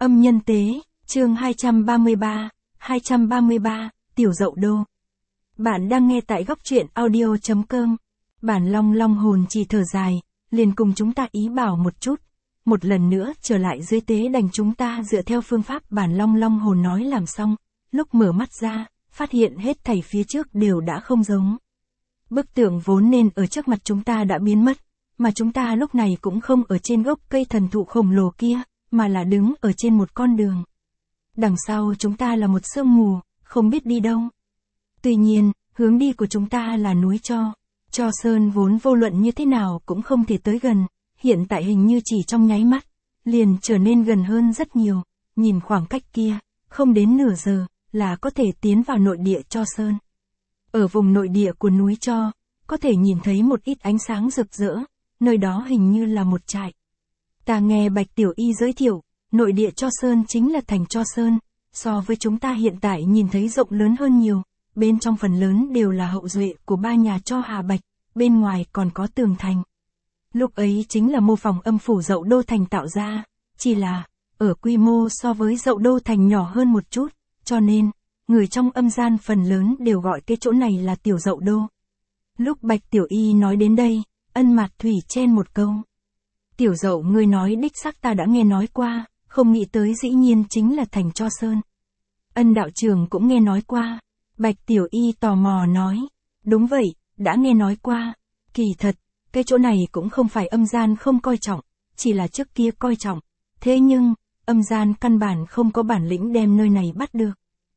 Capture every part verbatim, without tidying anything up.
Âm nhân tế, chương hai trăm ba mươi ba, hai trăm ba mươi ba, Tiểu Dậu Đô. Bạn đang nghe tại góc truyện audio chấm com. Bản Long Long hồn chỉ thở dài, liền cùng chúng ta ý bảo một chút. Một lần nữa trở lại dưới tế đành chúng ta dựa theo phương pháp bản Long Long hồn nói làm xong. Lúc mở mắt ra, phát hiện hết thảy phía trước đều đã không giống. Bức tượng vốn nên ở trước mặt chúng ta đã biến mất, mà chúng ta lúc này cũng không ở trên gốc cây thần thụ khổng lồ kia, mà là đứng ở trên một con đường. Đằng sau chúng ta là một sương mù, không biết đi đâu. Tuy nhiên, hướng đi của chúng ta là núi Cho. Cho Sơn vốn vô luận như thế nào cũng không thể tới gần, hiện tại hình như chỉ trong nháy mắt, liền trở nên gần hơn rất nhiều, nhìn khoảng cách kia, không đến nửa giờ, là có thể tiến vào nội địa Cho Sơn. Ở vùng nội địa của núi Cho, có thể nhìn thấy một ít ánh sáng rực rỡ, nơi đó hình như là một trại. Ta nghe Bạch Tiểu Y giới thiệu, nội địa Cho Sơn chính là thành Cho Sơn, so với chúng ta hiện tại nhìn thấy rộng lớn hơn nhiều, bên trong phần lớn đều là hậu duệ của ba nhà Cho Hà Bạch, bên ngoài còn có tường thành. Lúc ấy chính là mô phỏng âm phủ Dậu Đô Thành tạo ra, chỉ là, ở quy mô so với Dậu Đô Thành nhỏ hơn một chút, cho nên, người trong âm gian phần lớn đều gọi cái chỗ này là Tiểu Dậu Đô. Lúc Bạch Tiểu Y nói đến đây, Ân Mạt Thủy chen một câu. Tiểu Dậu ngươi nói đích xác ta đã nghe nói qua, không nghĩ tới dĩ nhiên chính là thành Cho Sơn. Ân đạo trưởng cũng nghe nói qua. Bạch Tiểu Y tò mò nói. Đúng vậy, đã nghe nói qua. Kỳ thật, cái chỗ này cũng không phải âm gian không coi trọng, chỉ là trước kia coi trọng. Thế nhưng, âm gian căn bản không có bản lĩnh đem nơi này bắt được.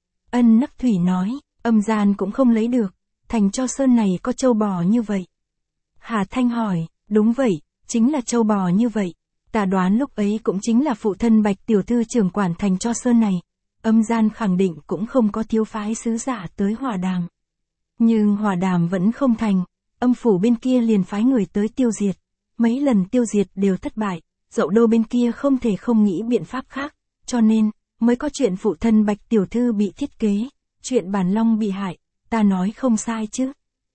Ân Nắc Thủy nói, âm gian cũng không lấy được, thành Cho Sơn này có châu bò như vậy. Hà Thanh hỏi, đúng vậy, chính là châu bò như vậy. Ta đoán lúc ấy cũng chính là phụ thân Bạch Tiểu Thư trưởng quản thành Cho Sơn này. Âm gian khẳng định cũng không có thiếu phái sứ giả tới hòa đàm. Nhưng hòa đàm vẫn không thành, âm phủ bên kia liền phái người tới tiêu diệt. Mấy lần tiêu diệt đều thất bại, Dậu Đô bên kia không thể không nghĩ biện pháp khác, cho nên, mới có chuyện phụ thân Bạch Tiểu Thư bị thiết kế, chuyện bản Long bị hại, ta nói không sai chứ.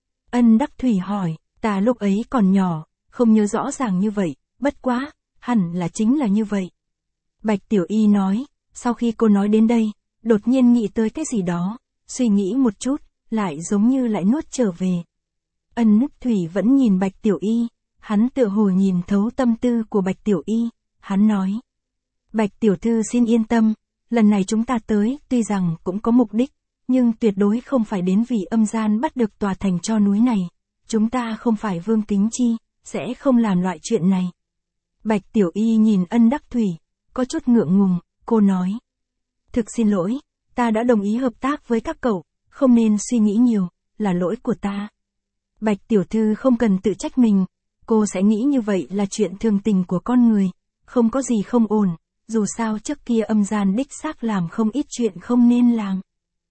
Ân Đắc Thủy hỏi, ta lúc ấy còn nhỏ, không nhớ rõ ràng như vậy, bất quá, hẳn là chính là như vậy. Bạch Tiểu Y nói, sau khi cô nói đến đây, đột nhiên nghĩ tới cái gì đó, suy nghĩ một chút, lại giống như lại nuốt trở về. Ân Nức Thủy vẫn nhìn Bạch Tiểu Y, hắn tựa hồ nhìn thấu tâm tư của Bạch Tiểu Y, hắn nói. Bạch Tiểu Thư xin yên tâm, lần này chúng ta tới, tuy rằng cũng có mục đích, nhưng tuyệt đối không phải đến vì âm gian bắt được tòa thành Cho núi này. Chúng ta không phải Vương Kính Chi, sẽ không làm loại chuyện này. Bạch Tiểu Y nhìn Ân Đắc Thủy, có chút ngượng ngùng, cô nói. Thực xin lỗi, ta đã đồng ý hợp tác với các cậu, không nên suy nghĩ nhiều, là lỗi của ta. Bạch Tiểu Thư không cần tự trách mình, cô sẽ nghĩ như vậy là chuyện thường tình của con người, không có gì không ổn, dù sao trước kia âm gian đích xác làm không ít chuyện không nên làm.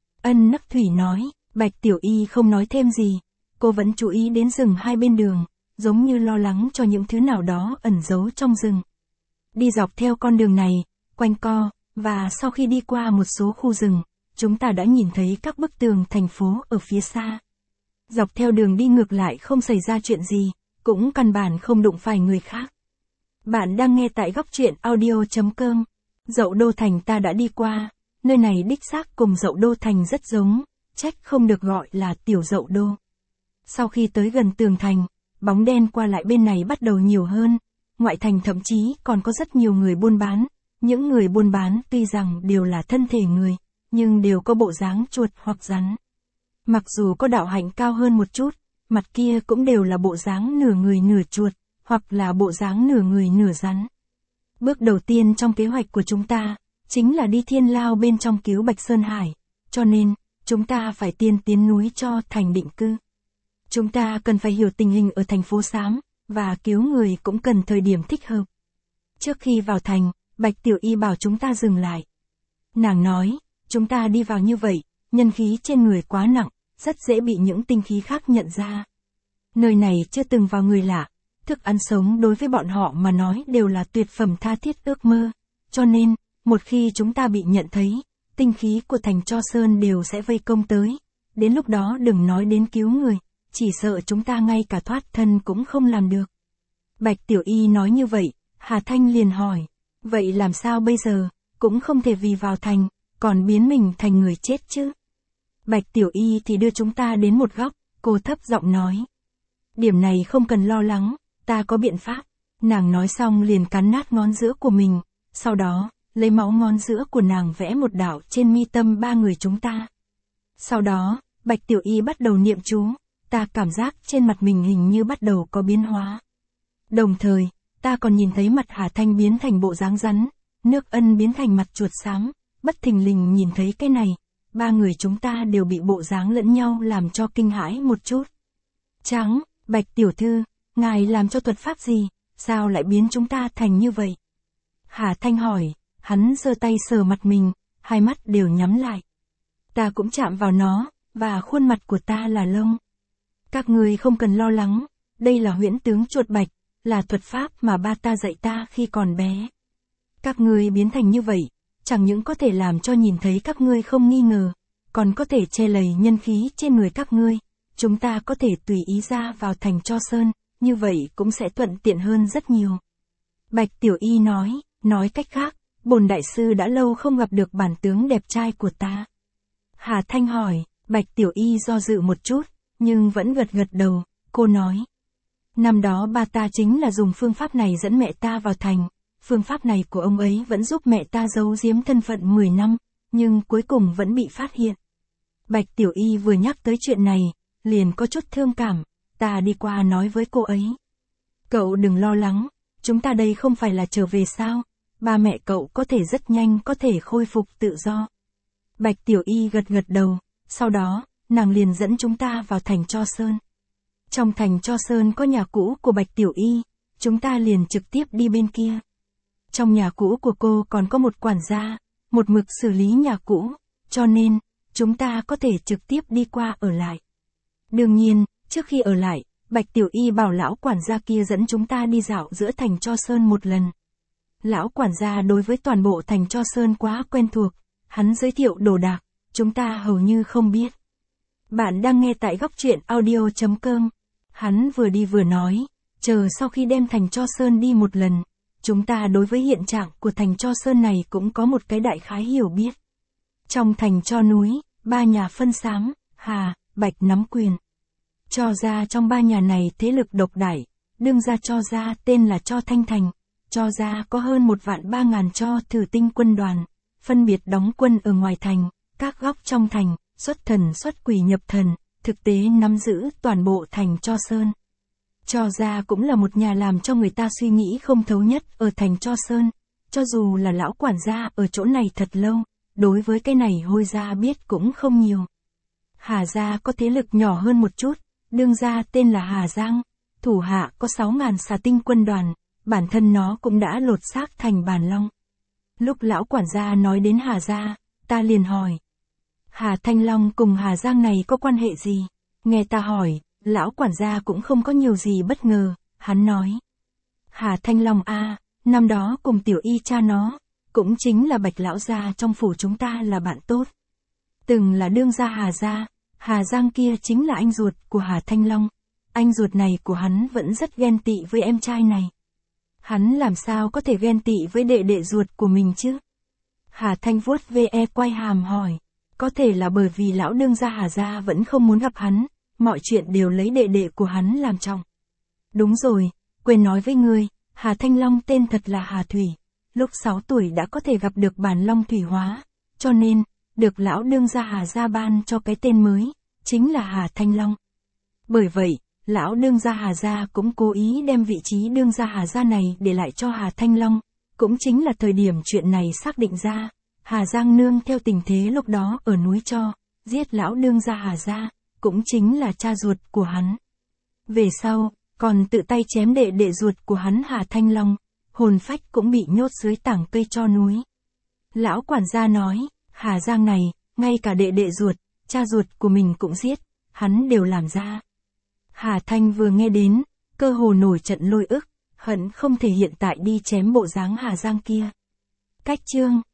Ân Nắc Thủy nói, Bạch Tiểu Y không nói thêm gì, cô vẫn chú ý đến rừng hai bên đường, giống như lo lắng cho những thứ nào đó ẩn giấu trong rừng. Đi dọc theo con đường này, quanh co, và sau khi đi qua một số khu rừng, chúng ta đã nhìn thấy các bức tường thành phố ở phía xa. Dọc theo đường đi ngược lại không xảy ra chuyện gì, cũng căn bản không đụng phải người khác. Bạn đang nghe tại góc truyện audio chấm com. Dậu Đô Thành ta đã đi qua, nơi này đích xác cùng Dậu Đô Thành rất giống, trách không được gọi là Tiểu Dậu Đô. Sau khi tới gần tường thành, bóng đen qua lại bên này bắt đầu nhiều hơn, ngoại thành thậm chí còn có rất nhiều người buôn bán. Những người buôn bán tuy rằng đều là thân thể người, nhưng đều có bộ dáng chuột hoặc rắn. Mặc dù có đạo hạnh cao hơn một chút, mặt kia cũng đều là bộ dáng nửa người nửa chuột, hoặc là bộ dáng nửa người nửa rắn. Bước đầu tiên trong kế hoạch của chúng ta, chính là đi Thiên Lao bên trong cứu Bạch Sơn Hải, cho nên, chúng ta phải tiên tiến núi Cho thành định cư. Chúng ta cần phải hiểu tình hình ở thành phố Xám, và cứu người cũng cần thời điểm thích hợp. Trước khi vào thành, Bạch Tiểu Y bảo chúng ta dừng lại. Nàng nói, chúng ta đi vào như vậy, nhân khí trên người quá nặng, rất dễ bị những tinh khí khác nhận ra. Nơi này chưa từng vào người lạ, thức ăn sống đối với bọn họ mà nói đều là tuyệt phẩm tha thiết ước mơ, cho nên, một khi chúng ta bị nhận thấy, tinh khí của thành Cho Sơn đều sẽ vây công tới, đến lúc đó đừng nói đến cứu người, chỉ sợ chúng ta ngay cả thoát thân cũng không làm được. Bạch Tiểu Y nói như vậy, Hà Thanh liền hỏi, vậy làm sao bây giờ, cũng không thể vì vào thành, còn biến mình thành người chết chứ. Bạch Tiểu Y thì đưa chúng ta đến một góc, cô thấp giọng nói. Điểm này không cần lo lắng, ta có biện pháp. Nàng nói xong liền cắn nát ngón giữa của mình, sau đó, lấy máu ngón giữa của nàng vẽ một đạo trên mi tâm ba người chúng ta. Sau đó, Bạch Tiểu Y bắt đầu niệm chú, ta cảm giác trên mặt mình hình như bắt đầu có biến hóa. Đồng thời, ta còn nhìn thấy mặt Hà Thanh biến thành bộ dáng rắn, Nước Ân biến thành mặt chuột xám, bất thình lình nhìn thấy cái này, ba người chúng ta đều bị bộ dáng lẫn nhau làm cho kinh hãi một chút. Trắng, Bạch tiểu thư, ngài làm cho thuật pháp gì, sao lại biến chúng ta thành như vậy? Hà Thanh hỏi, hắn giơ tay sờ mặt mình, hai mắt đều nhắm lại. Ta cũng chạm vào nó, và khuôn mặt của ta là lông. Các ngươi không cần lo lắng, đây là huyễn tướng chuột bạch, là thuật pháp mà ba ta dạy ta khi còn bé. Các ngươi biến thành như vậy, chẳng những có thể làm cho nhìn thấy các ngươi không nghi ngờ, còn có thể che lầy nhân khí trên người các ngươi. Chúng ta có thể tùy ý ra vào thành Cho Sơn, như vậy cũng sẽ thuận tiện hơn rất nhiều. Bạch Tiểu Y nói, nói cách khác, bổn đại sư đã lâu không gặp được bản tướng đẹp trai của ta. Hà Thanh hỏi, Bạch Tiểu Y do dự một chút, nhưng vẫn gật gật đầu, cô nói. Năm đó ba ta chính là dùng phương pháp này dẫn mẹ ta vào thành, phương pháp này của ông ấy vẫn giúp mẹ ta giấu giếm thân phận mười năm, nhưng cuối cùng vẫn bị phát hiện. Bạch Tiểu Y vừa nhắc tới chuyện này, liền có chút thương cảm, ta đi qua nói với cô ấy. Cậu đừng lo lắng, chúng ta đây không phải là trở về sao, ba mẹ cậu có thể rất nhanh có thể khôi phục tự do. Bạch Tiểu Y gật gật đầu, sau đó, nàng liền dẫn chúng ta vào thành Cho Sơn. Trong thành Cho Sơn có nhà cũ của Bạch Tiểu Y, chúng ta liền trực tiếp đi bên kia. Trong nhà cũ của cô còn có một quản gia, một mực xử lý nhà cũ, cho nên, chúng ta có thể trực tiếp đi qua ở lại. Đương nhiên, trước khi ở lại, Bạch Tiểu Y bảo lão quản gia kia dẫn chúng ta đi dạo giữa thành Cho Sơn một lần. Lão quản gia đối với toàn bộ thành Cho Sơn quá quen thuộc, hắn giới thiệu đồ đạc, chúng ta hầu như không biết. Bạn đang nghe tại góc truyện audio chấm com. Hắn vừa đi vừa nói, chờ sau khi đem thành Cho Sơn đi một lần, chúng ta đối với hiện trạng của thành Cho Sơn này cũng có một cái đại khái hiểu biết. Trong thành Cho núi, ba nhà phân xám, Hà, Bạch nắm quyền. Cho gia trong ba nhà này thế lực độc đại, đương gia Cho gia tên là Cho Thanh Thành. Cho gia có hơn một vạn ba ngàn Cho thử tinh quân đoàn, phân biệt đóng quân ở ngoài thành, các góc trong thành, xuất thần xuất quỷ nhập thần, thực tế nắm giữ toàn bộ thành Cho Sơn. Cho gia cũng là một nhà làm cho người ta suy nghĩ không thấu nhất ở thành Cho Sơn, cho dù là lão quản gia ở chỗ này thật lâu, đối với cái này hôi gia biết cũng không nhiều. Hà gia có thế lực nhỏ hơn một chút, đương gia tên là Hà Giang, thủ hạ có sáu ngàn xà tinh quân đoàn, bản thân nó cũng đã lột xác thành bản long. Lúc lão quản gia nói đến Hà gia, ta liền hỏi. Hà Thanh Long cùng Hà Giang này có quan hệ gì? Nghe ta hỏi, lão quản gia cũng không có nhiều gì bất ngờ, hắn nói. Hà Thanh Long a, năm đó cùng Tiểu Y cha nó, cũng chính là Bạch lão gia trong phủ chúng ta là bạn tốt. Từng là đương gia Hà gia, Hà Giang kia chính là anh ruột của Hà Thanh Long. Anh ruột này của hắn vẫn rất ghen tị với em trai này. Hắn làm sao có thể ghen tị với đệ đệ ruột của mình chứ? Hà Thanh vuốt ve quay hàm hỏi. Có thể là bởi vì lão đương gia Hà gia vẫn không muốn gặp hắn, mọi chuyện đều lấy đệ đệ của hắn làm trọng. Đúng rồi, quên nói với ngươi, Hà Thanh Long tên thật là Hà Thủy. Lúc sáu tuổi đã có thể gặp được bản long thủy hóa, cho nên, được lão đương gia Hà gia ban cho cái tên mới, chính là Hà Thanh Long. Bởi vậy, lão đương gia Hà gia cũng cố ý đem vị trí đương gia Hà gia này để lại cho Hà Thanh Long, cũng chính là thời điểm chuyện này xác định ra. Hà Giang nương theo tình thế lúc đó ở núi Cho, giết lão đương gia Hà gia, cũng chính là cha ruột của hắn. Về sau, còn tự tay chém đệ đệ ruột của hắn Hà Thanh Long, hồn phách cũng bị nhốt dưới tảng cây Cho núi. Lão quản gia nói, Hà Giang này, ngay cả đệ đệ ruột, cha ruột của mình cũng giết, hắn đều làm ra. Hà Thanh vừa nghe đến, cơ hồ nổi trận lôi ức, hận không thể hiện tại đi chém bộ dáng Hà Giang kia. Cách chương